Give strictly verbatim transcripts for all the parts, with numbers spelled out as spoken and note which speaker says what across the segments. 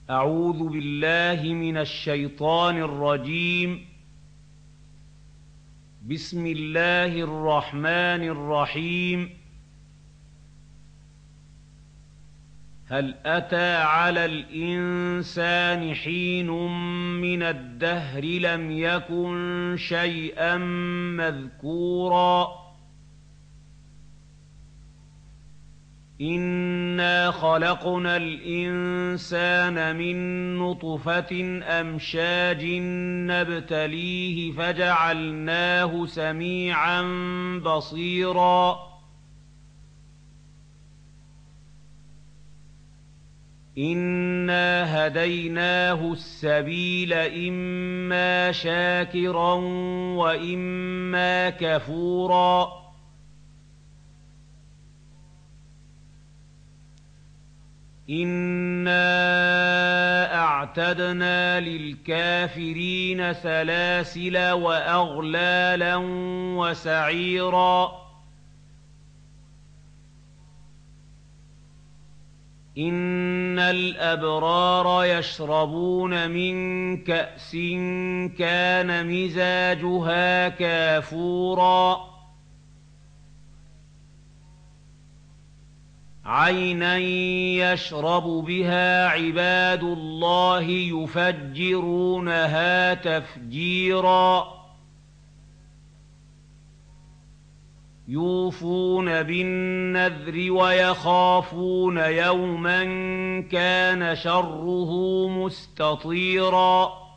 Speaker 1: أعوذ بالله من الشيطان الرجيم. بسم الله الرحمن الرحيم. هل أتى على الإنسان حين من الدهر لم يكن شيئا مذكورا إنا خلقنا الإنسان من نطفة أمشاج نبتليه فجعلناه سميعا بصيرا إنا هديناه السبيل إما شاكرا وإما كفورا إنا أعتدنا للكافرين سلاسل وأغلالا وسعيرا إن الأبرار يشربون من كأس كان مزاجها كافورا عينا يشرب بها عباد الله يفجرونها تفجيرا يوفون بالنذر ويخافون يوما كان شره مستطيرا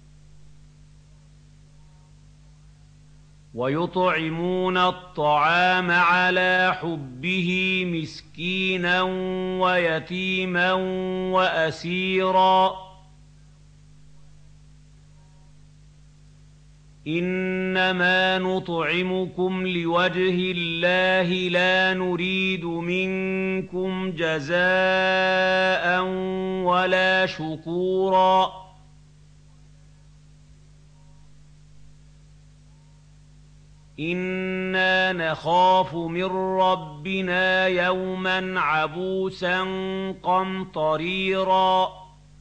Speaker 1: ويطعمون الطعام على حبه مسكينا ويتيما وأسيرا إنما نطعمكم لوجه الله لا نريد منكم جزاء ولا شكورا إنا نخاف من ربنا يوما عبوسا قمطريرا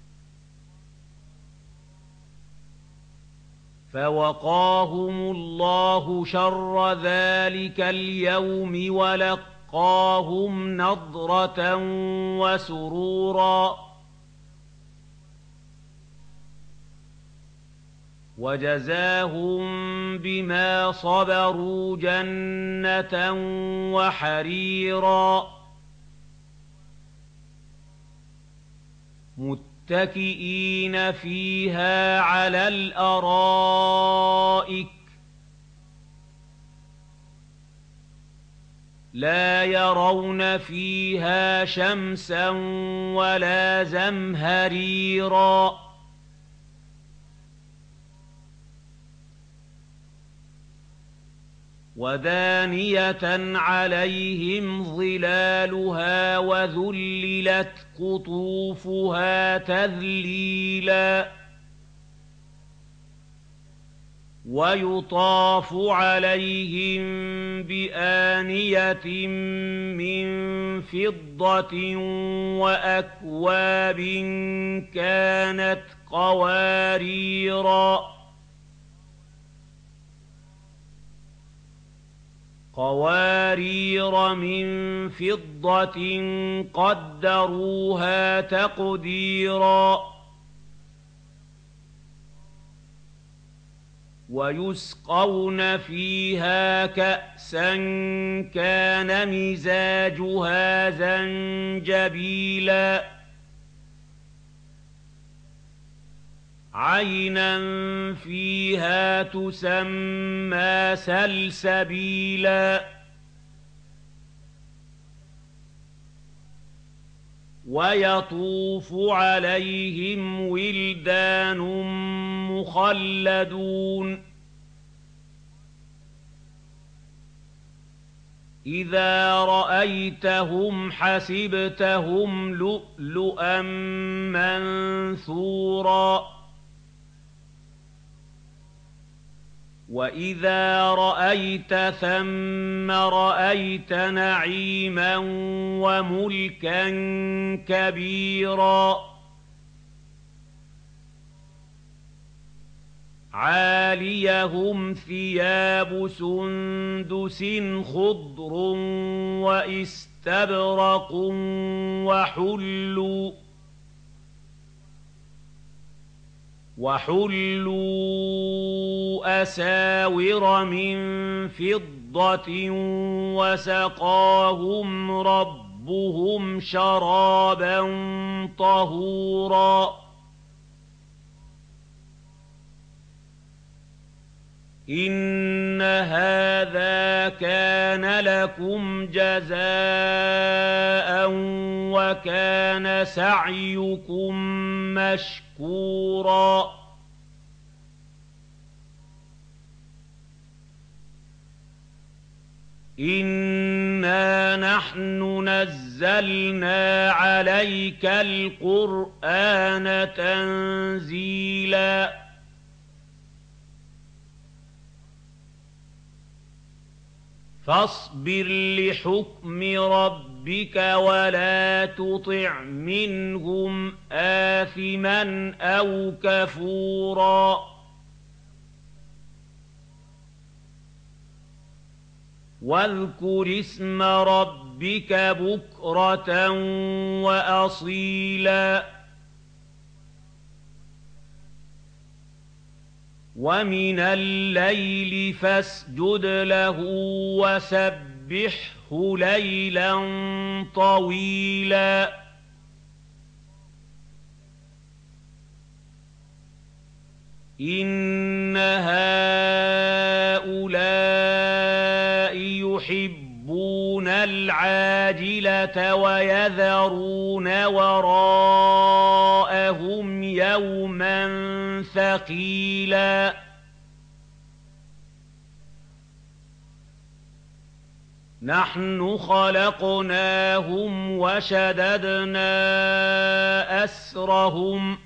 Speaker 1: فوقاهم الله شر ذلك اليوم ولقاهم نضرة وسرورا وجزاهم بما صبروا جنة وحريرا متكئين فيها على الأرائك لا يرون فيها شمسا ولا زمهريرا ودانية عليهم ظلالها وذللت قطوفها تذليلا ويطاف عليهم بآنية من فضة وأكواب كانت قواريرا قوارير من فضة قدروها تقديرا ويسقون فيها كأسا كان مزاجها زنجبيلا عينا فيها تسمى سلسبيلا ويطوف عليهم ولدان مخلدون إذا رأيتهم حسبتهم لؤلؤا منثورا وإذا رأيت ثم رأيت نعيما وملكا كبيرا عاليهم ثياب سندس خضر وإستبرق وحلوا وحلوا أساور من فضة وسقاهم ربهم شرابا طهورا إن هذا كان لكم جزاء وكان سعيكم مشكورا إنا نحن نزلنا عليك القرآن تنزيلا فاصبر لحكم ربك ولا تطع منهم آثما أو كفورا واذكر اسم ربك بكرة وأصيلا ومن الليل فاسجد له وسبحه ليلا طويلا إن هؤلاء يحبون العاجلة ويذرون وراءهم يوما ثقيلا نحن خلقناهم وشددنا أسرهم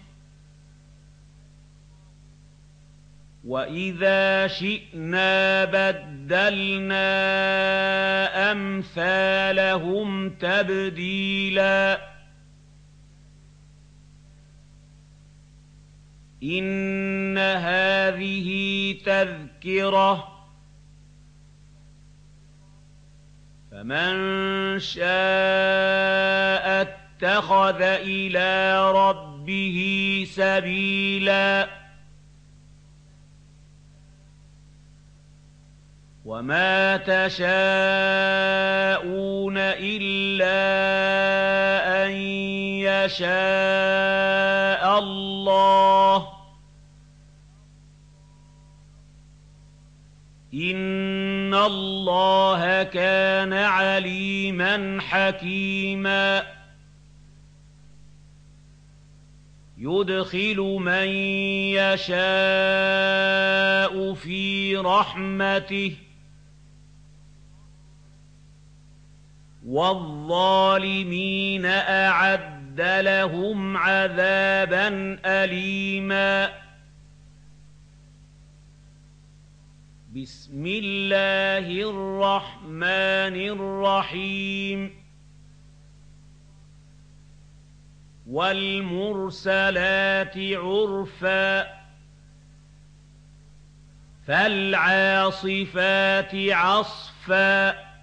Speaker 1: وإذا شئنا بدلنا أمثالهم تبديلا إن هذه تذكرة فمن شاء اتخذ إلى ربه سبيلا وما تشاءون إلا أن يشاء الله إن الله كان عليما حكيما يدخل من يشاء في رحمته والظالمين أعد لهم عذابا أليما بسم الله الرحمن الرحيم والمرسلات عرفا فالعاصفات عصفا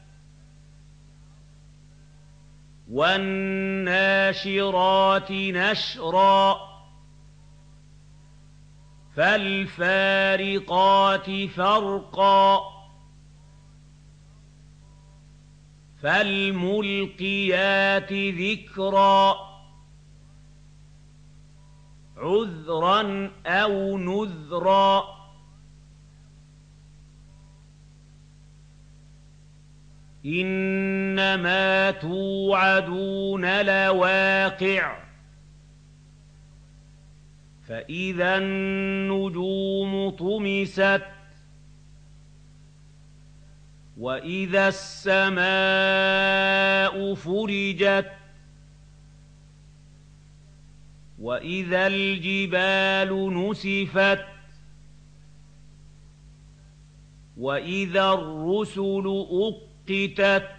Speaker 1: والناشرات نشرا فالفارقات فرقا فالملقيات ذكرا عذرا أو نذرا إنما توعدون لواقع فإذا النجوم طمست وإذا السماء فرجت وإذا الجبال نسفت وإذا الرسل أقتت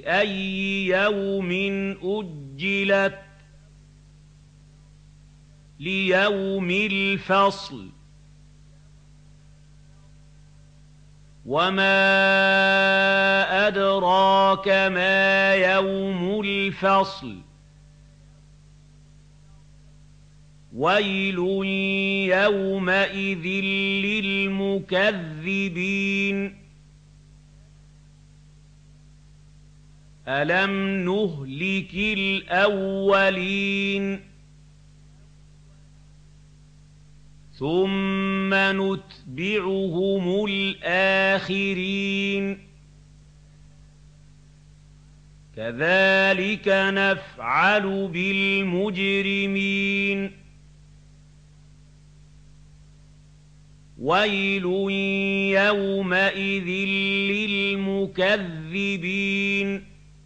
Speaker 1: لأي يوم أجلت ليوم الفصل وما أدراك ما يوم الفصل ويل يومئذ للمكذبين ألم نهلك الأولين ثم نتبعهم الآخرين كذلك نفعل بالمجرمين ويل يومئذ للمكذبين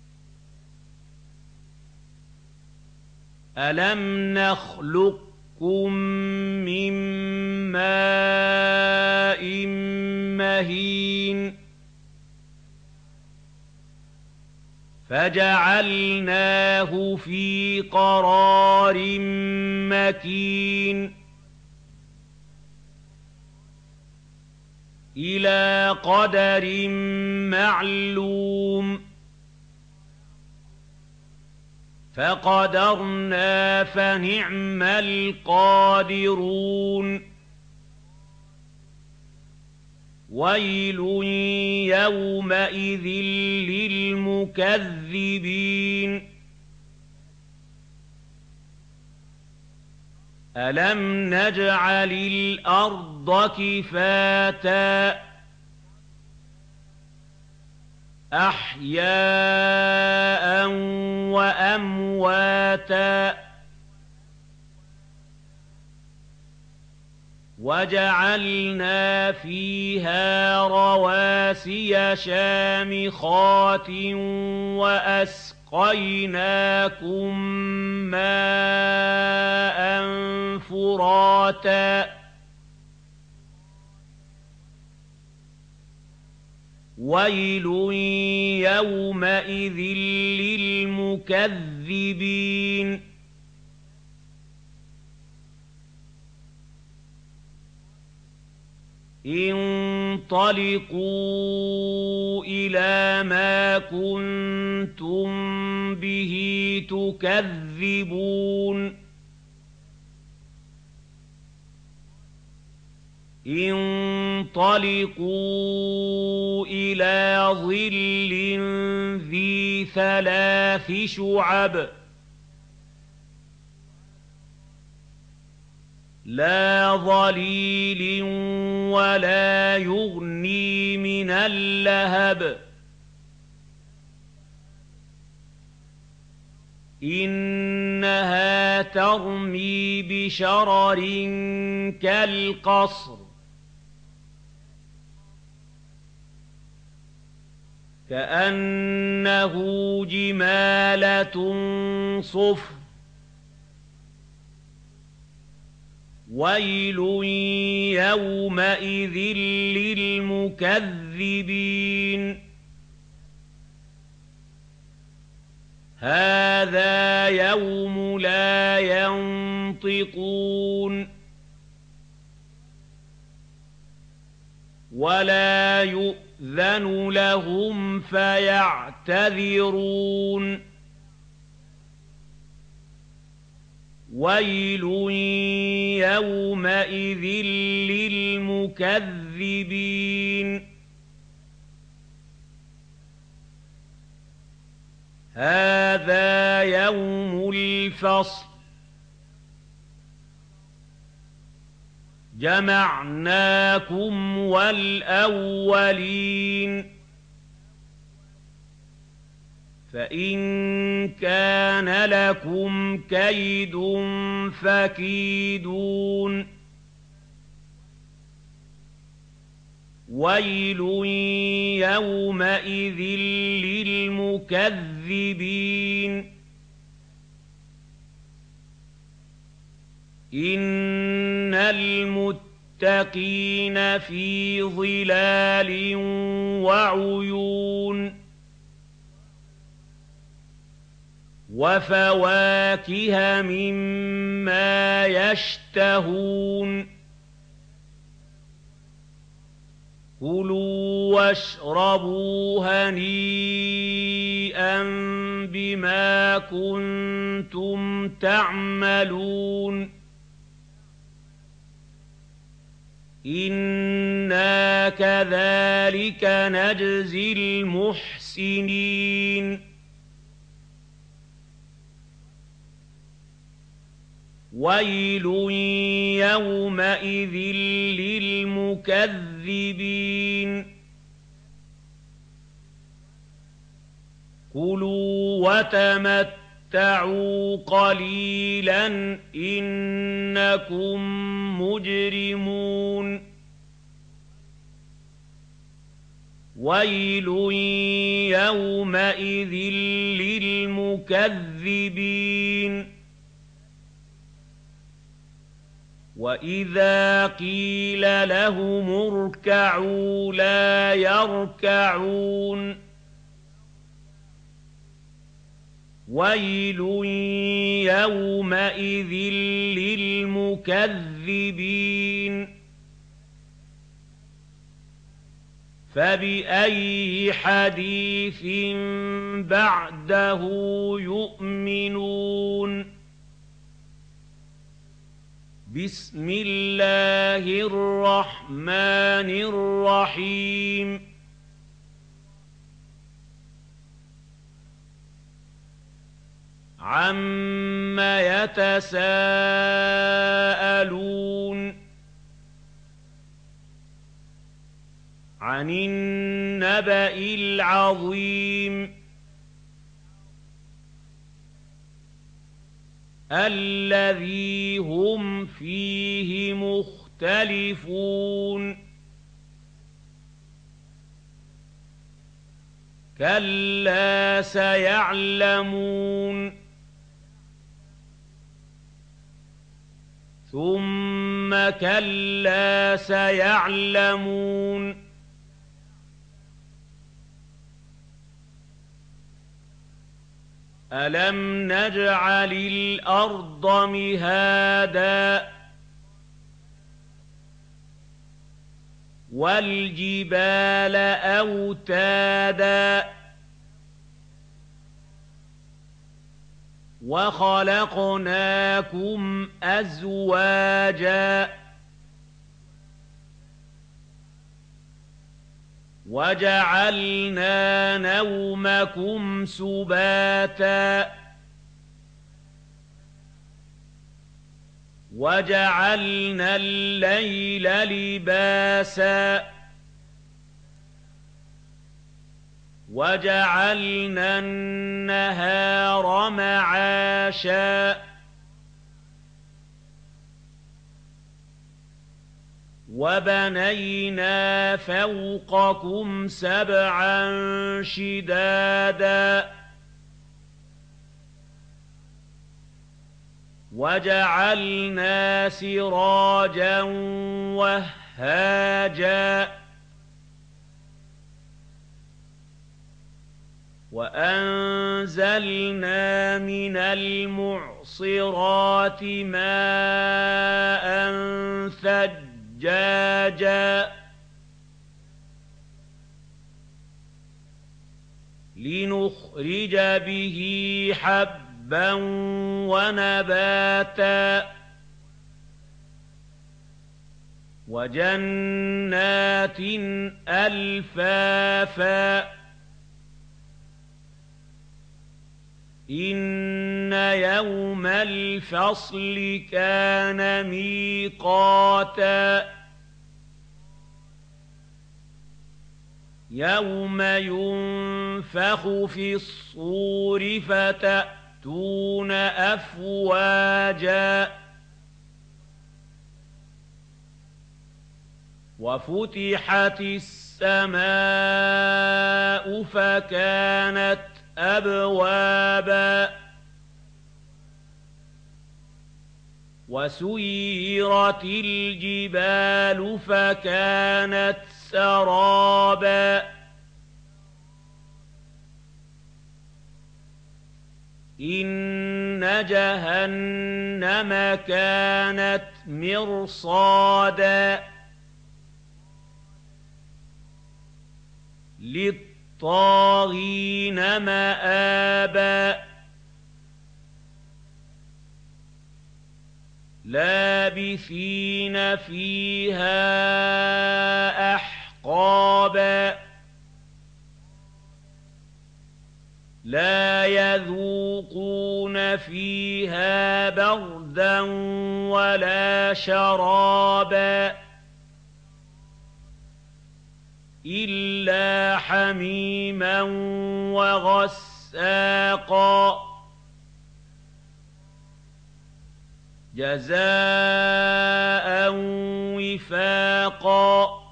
Speaker 1: ألم نخلقكم من ماء مهين فجعلناه في قرار مكين إلى قدر معلوم فقدرنا فنعم القادرون ويل يومئذ للمكذبين ألم نجعل الأرض كفاتا أحياء وأمواتا وجعلنا فيها رواسي شامخات وأسقيناكم ماء فراتا ويل يومئذ للمكذبين انطلقوا إلى ما كنتم به تكذبون انطلقوا إلى ظل ذي ثلاث شعب لا ظليل ولا يغني من اللهب إنها ترمي بشرر كالقصر كأنه جمالة صفر ويل يومئذ للمكذبين هذا يوم لا ينطقون ولا يؤذن لهم فيعتذرون ويل يومئذ للمكذبين هذا يوم الفصل جمعناكم والأولين فإن كان لكم كيد فكيدون ويل يومئذ للمكذبين إن المتقين في ظلال وعيون وفواكه مما يشتهون كُلُوا واشربوا هنيئا بما كنتم تعملون إنا كذلك نجزي المحسنين ويل يومئذ للمكذبين كُلُوا وتمتعوا قليلا إنكم مجرمون ويل يومئذ للمكذبين وإذا قيل لهم اركعوا لا يركعون ويل يومئذ للمكذبين فبأي حديث بعده يؤمنون بسم الله الرحمن الرحيم عَمَّ يَتَسَاءَلُونَ عَنِ النَّبَإِ الْعَظِيمِ الَّذِي هُمْ فِيهِ مُخْتَلِفُونَ كَلَّا سَيَعْلَمُونَ ثُمَّ كَلَّا سَيَعْلَمُونَ أَلَمْ نَجْعَلِ الْأَرْضَ مِهَادًا وَالْجِبَالَ أَوْتَادًا وَخَلَقْنَاكُمْ أَزْوَاجًا وَجَعَلْنَا نَوْمَكُمْ سُبَاتًا وَجَعَلْنَا اللَّيْلَ لِبَاسًا وَجَعَلْنَا النَّهَارَ مَعَاشًا وَبَنَيْنَا فَوْقَكُمْ سَبْعًا شِدَادًا وَجَعَلْنَا سِرَاجًا وَهَّاجًا وَأَنزَلْنَا مِنَ الْمُعْصِرَاتِ مَاءً ثَجَّاجًا لِنُخْرِجَ بِهِ حَبًّا وَنَبَاتًا وَجَنَّاتٍ أَلْفَافًا إِنَّ يَوْمَ الْفَصْلِ كَانَ مِيقَاتًا يَوْمَ يُنفَخُ فِي الصُّورِ فَتَأْتُونَ أَفْوَاجًا وَفُتِحَتِ السَّمَاءُ فَكَانَتْ أَبْوَابًا وَسُيِّرَتِ الْجِبَالُ فَكَانَتْ سَرَابًا إِنَّ جَهَنَّمَ كَانَتْ مِرْصَادًا لِّلطَّاغِينَ مَآبًا لَّابِثِينَ فِيهَا أَحْقَابًا لَّا يَذُوقُونَ فِيهَا بَرْدًا وَلَا شَرَابًا إِلَّا حَمِيمًا وَغَسَّاقًا جَزَاءً وِفَاقًا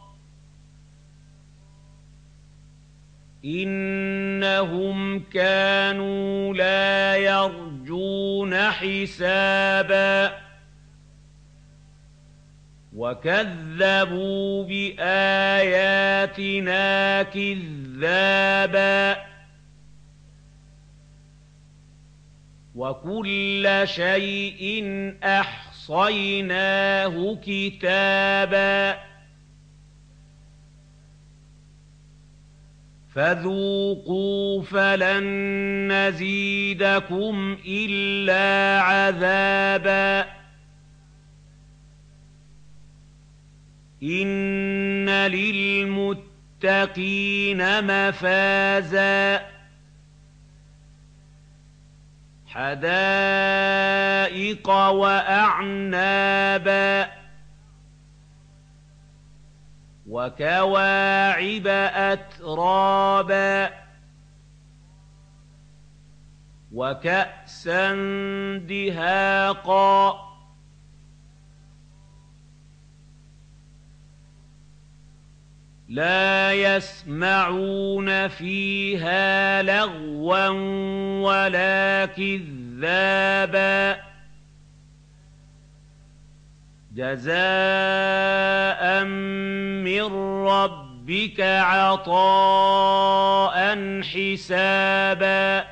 Speaker 1: إِنَّهُمْ كَانُوا لَا يَرْجُونَ حِسَابًا وَكَذَّبُوا بِآيَاتِنَا كِذَّابًا وَكُلَّ شَيْءٍ أَحْصَيْنَاهُ كِتَابًا فَذُوقُوا فَلَن نَّزِيدَكُمْ إِلَّا عَذَابًا إِنَّ لِلْمُتَّقِينَ مَفَازًا حَدَائِقَ وَأَعْنَابًا وَكَوَاعِبَ أَتْرَابًا وَكَأْسًا دِهَاقًا لَّا يَسْمَعُونَ فِيهَا لَغْوًا وَلَا كِذَّابًا جَزَاءً مِّن رَّبِّكَ عَطَاءً حِسَابًا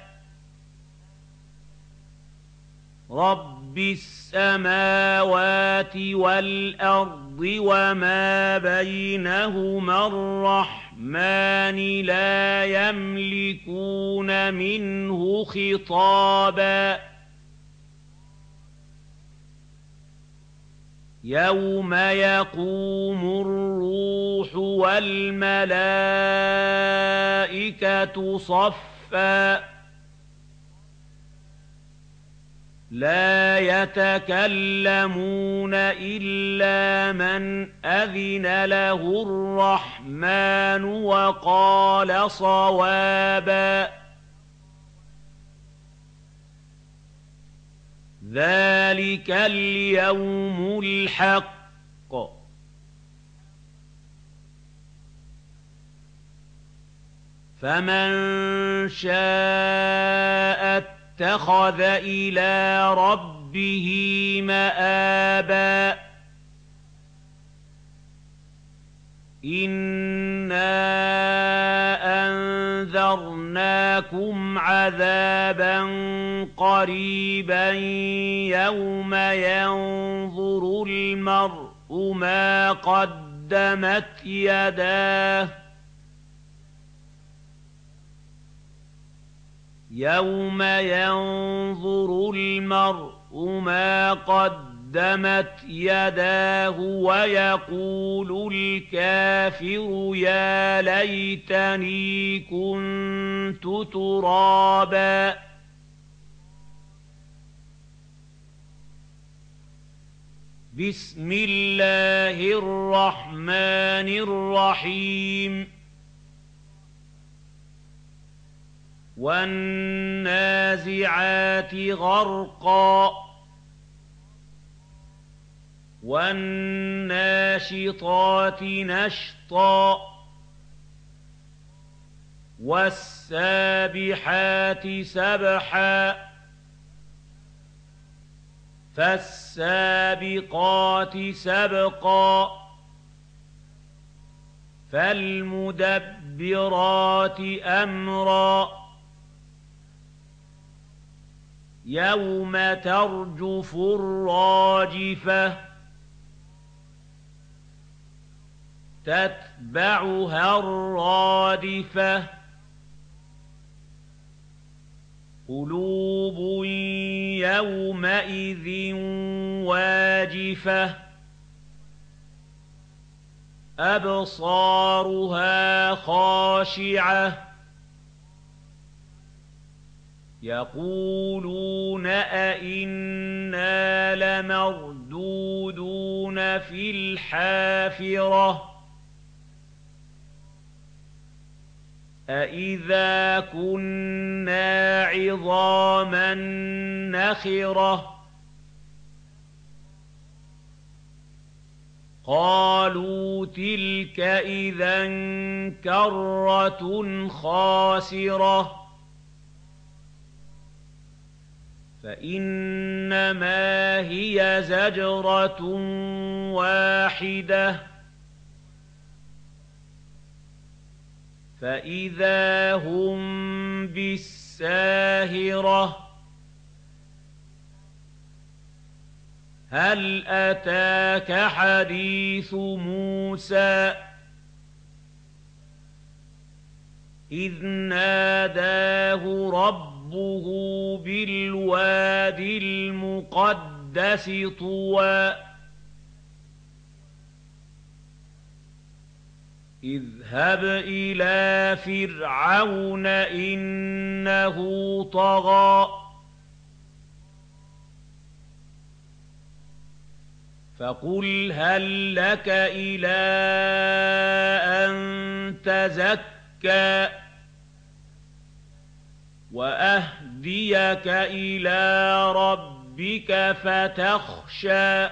Speaker 1: رَّبِّ السَّمَاوَاتِ وَالْأَرْضِ وَمَا بَيْنَهُمَا الرَّحْمَٰنِ لَا يَمْلِكُونَ مِنْهُ خِطَابًا يَوْمَ يَقُومُ الرُّوحُ وَالْمَلَائِكَةُ صَفًّا لَّا يَتَكَلَّمُونَ إِلَّا مَنْ أَذِنَ لَهُ الرَّحْمَٰنُ وَقَالَ صَوَابًا ذَٰلِكَ الْيَوْمُ الْحَقُّ فَمَن شَاءَ اتَّخَذَ إِلَىٰ رَبِّهِ مَآبًا إِنَّا أَنذَرْنَاكُمْ عَذَابًا قَرِيبًا يَوْمَ يَنظُرُ الْمَرْءُ مَا قَدَّمَتْ يَدَاهُ يَوْمَ يَنظُرُ الْمَرْءُ مَا قَدَّمَتْ يَدَاهُ وَيَقُولُ الْكَافِرُ يَا لَيْتَنِي كُنتُ تُرَابًا بِسْمِ اللَّهِ الرَّحْمَٰنِ الرَّحِيمِ وَالنَّازِعَاتِ غَرْقًا وَالنَّاشِطَاتِ نَشْطًا وَالسَّابِحَاتِ سَبْحًا فَالسَّابِقَاتِ سَبْقًا فَالْمُدَبِّرَاتِ أَمْرًا يَوْمَ تَرْجُفُ الرَّاجِفَةُ تَتْبَعُهَا الرَّادِفَةُ قُلُوبٌ يَوْمَئِذٍ وَاجِفَةٌ أَبْصَارُهَا خَاشِعَةٌ يَقُولُونَ أَإِنَّا لَمَرْدُودُونَ فِي الْحَافِرَةِ أَإِذَا كُنَّا عِظَامًا نَّخِرَةً قَالُوا تِلْكَ إِذًا كَرَّةٌ خَاسِرَةٌ فَإِنَّمَا هِيَ زَجْرَةٌ وَاحِدَةٌ فَإِذَا هُم بِالسَّاهِرَةِ هَلْ أَتَاكَ حَدِيثُ مُوسَىٰ إِذْ نَادَاهُ رَبُّهُ بِالْوَادِ الْمُقَدَّسِ طُوًى اذْهَبْ إِلَىٰ فِرْعَوْنَ إِنَّهُ طَغَىٰ فَقُلْ هَل لَّكَ إِلَىٰ أَن تَزَكَّىٰ وَأَهْدِيَكَ إِلَىٰ رَبِّكَ فَتَخْشَىٰ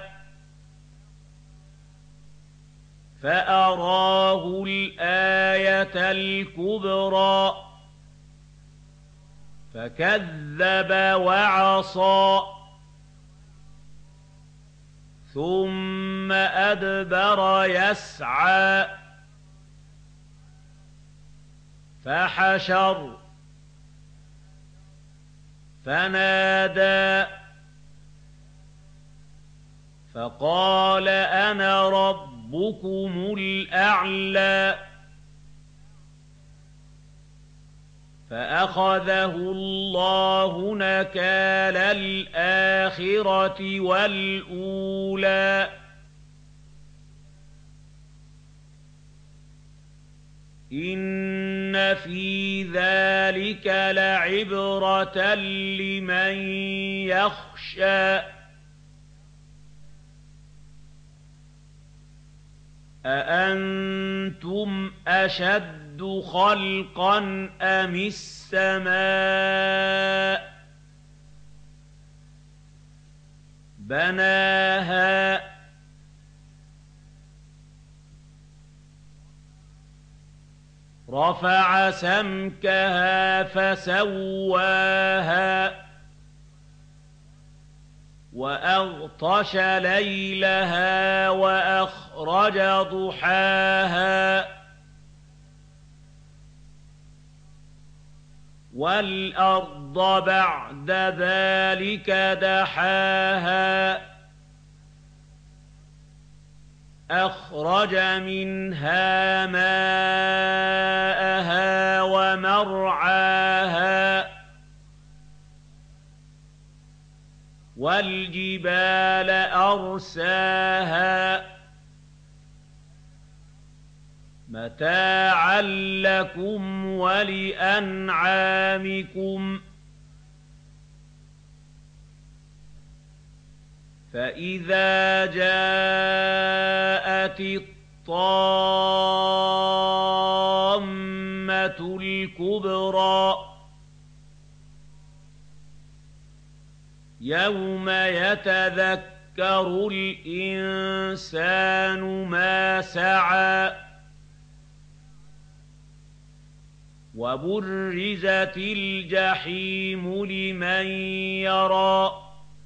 Speaker 1: فَأَرَاهُ الْآيَةَ الْكُبْرَىٰ فَكَذَّبَ وَعَصَىٰ ثُمَّ أَدْبَرَ يَسْعَىٰ فَحَشَرَ فَنَادَىٰ فَقَالَ أَنَا رَبُّكُمُ الْأَعْلَىٰ فَأَخَذَهُ اللَّهُ نَكَالَ الْآخِرَةِ وَالْأُولَىٰ إِنَّ فِي ذَٰلِكَ لَعِبْرَةً لِّمَن يَخْشَىٰ أَأَنتُمْ أَشَدُّ خَلْقًا أَمِ السَّمَاءُ بَنَاهَا رَفَعَ سَمْكَهَا فَسَوَّاهَا وَأَغْطَشَ لَيْلَهَا وَأَخْرَجَ ضُحَاهَا وَالْأَرْضَ بَعْدَ ذَٰلِكَ دَحَاهَا أَخْرَجَ مِنْهَا مَاءَهَا وَمَرْعَاهَا وَالْجِبَالَ أَرْسَاهَا مَتَاعًا لَّكُمْ وَلِأَنْعَامِكُمْ فَإِذَا جَاءَتِ الطَّامَّةُ الْكُبْرَىٰ يَوْمَ يَتَذَكَّرُ الْإِنسَانُ مَا سَعَىٰ وَبُرِّزَتِ الْجَحِيمُ لِمَن يَرَىٰ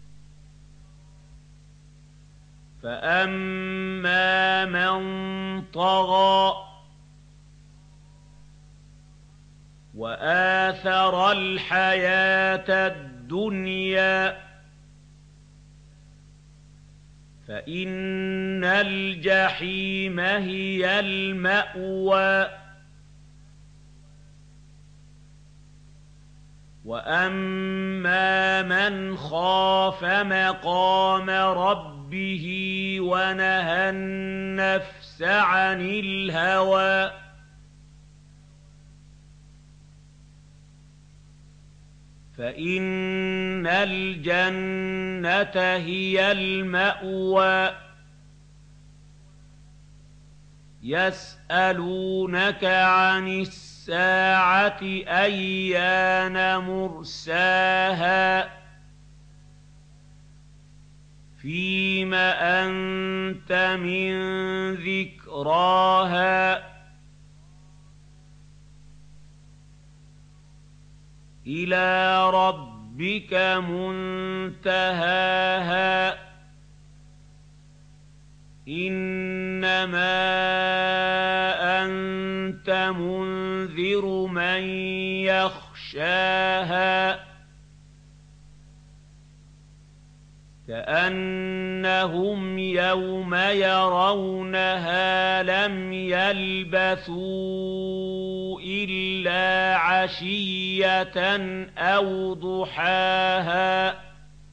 Speaker 1: فَأَمَّا مَن طَغَىٰ وَآثَرَ الْحَيَاةَ الدُّنْيَا الدُّنْيَا فَإِنَّ الْجَحِيمَ هِيَ الْمَأْوَىٰ وَأَمَّا مَنْ خَافَ مَقَامَ رَبِّهِ وَنَهَى النَّفْسَ عَنِ الْهَوَىٰ فَإِنَّ الْجَنَّةَ هِيَ الْمَأْوَىٰ يَسْأَلُونَكَ عَنِ السَّاعَةِ أَيَّانَ مُرْسَاهَا فِيمَ أَنتَ مِن ذِكْرَاهَا إِلَىٰ رَبِّكَ مُنتَهَاهَا إِنَّمَا أَنتَ مُنذِرُ مَن يَخْشَاهَا كَأَنَّهُمْ يَوْمَ يَرَوْنَهَا لَمْ يَلْبَثُوا إِلَّا عَشِيَّةً أَوْ ضُحَاهَا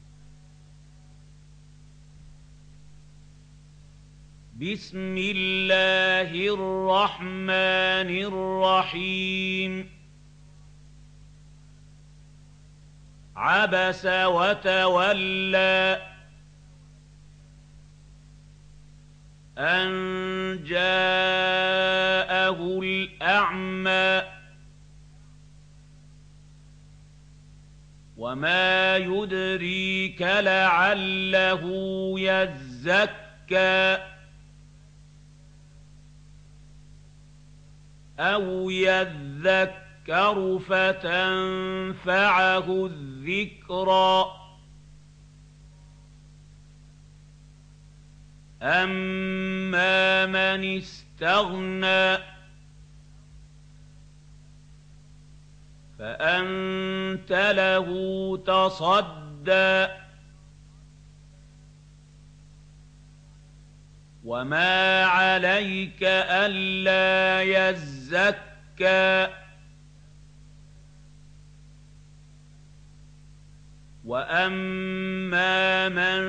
Speaker 1: بسم الله الرحمن الرحيم عبس وتولى أن جاءه الأعمى وما يدريك لعله يزكى أو يذكر فتنفعه الذكرى أما من استغنى فأنت له تصدى وما عليك ألا يزكى وأما من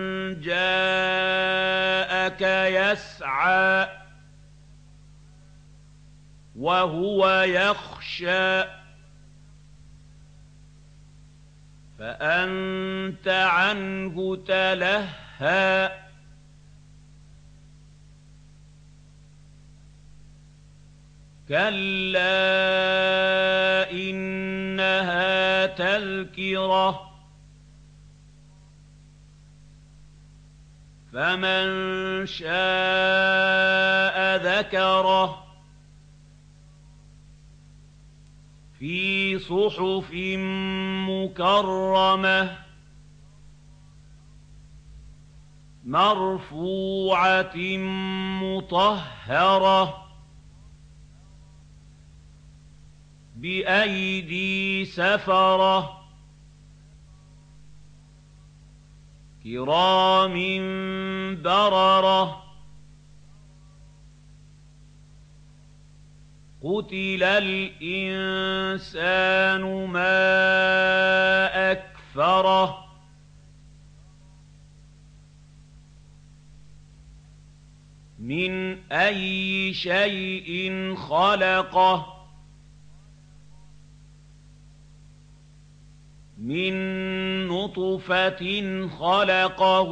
Speaker 1: جاءك يسعى وهو يخشى فأنت عنه تلهى كلا إنها تذكرة فمن شاء ذكره في صحف مكرمة مرفوعة مطهرة بأيدي سفرة كرام بررة قتل الإنسان ما أكفره من أي شيء خلقه من نطفة خلقه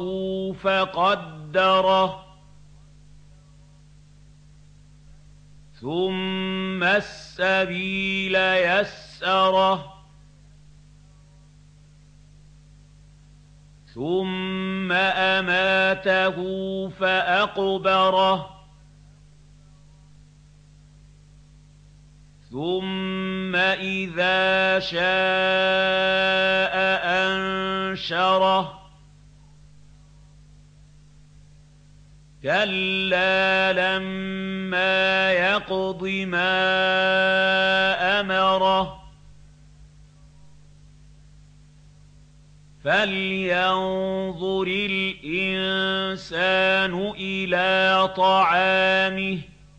Speaker 1: فقدره ثم السبيل يسره ثم أماته فأقبره ثم إذا شاء أنشره كلا لما يقض ما أمره فَلْيَنظُرِ الْإِنسَانُ إِلَىٰ طَعَامِهِ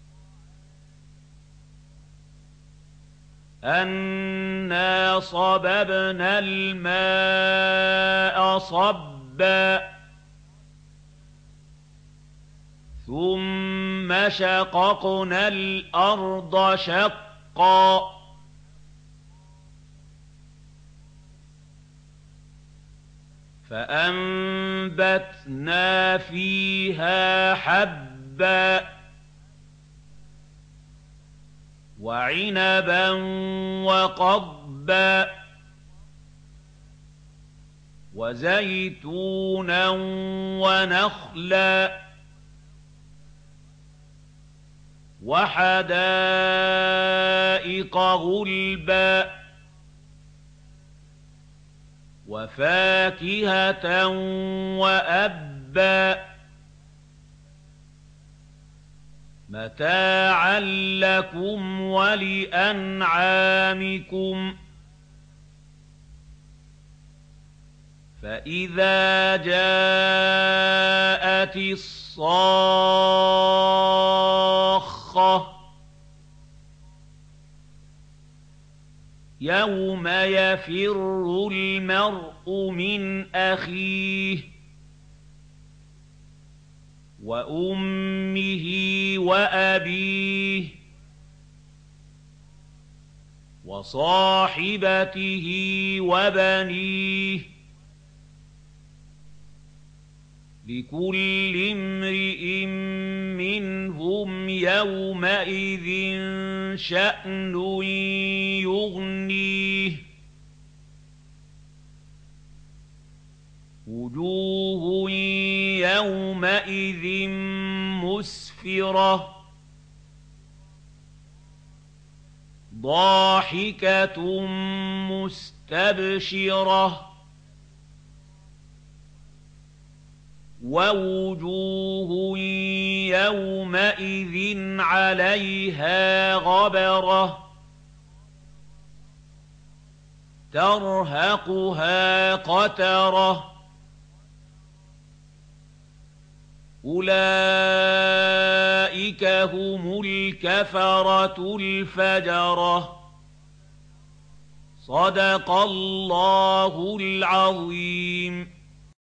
Speaker 1: أَنَّا صَبَبْنَا الْمَاءَ صَبًّا ثُمَّ شَقَقْنَا الْأَرْضَ شَقًّا فَأَنبَتْنَا فِيهَا حَبًّا وَعِنَبًا وَقَضْبًا وَزَيْتُونًا وَنَخْلًا وَحَدَائِقَ غُلْبًا وَفَاكِهَةً وَأَبًّا مَتَاعًا لَّكُمْ وَلِأَنْعَامِكُمْ فَإِذَا جَاءَتِ الصَّاخَّةُ يَوْمَ يَفِرُّ الْمَرْءُ مِنْ أَخِيهِ وَأُمِّهِ وَأَبِيهِ وَصَاحِبَتِهِ وَبَنِيهِ لِكُلِّ امْرِئٍ مِّنْهُمْ يَوْمَئِذٍ شَأْنٌ يُغْنِيهِ وُجُوهٌ يَوْمَئِذٍ مُّسْفِرَةٌ ضَاحِكَةٌ مُّسْتَبْشِرَةٌ وَوُجُوهٌ يَوْمَئِذٍ عَلَيْهَا غَبَرَةٌ تَرْهَقُهَا قَتَرَةٌ أُولَٰئِكَ هُمُ الْكَفَرَةُ الْفَجَرَةُ صَدَقَ اللَّهُ الْعَظِيمُ.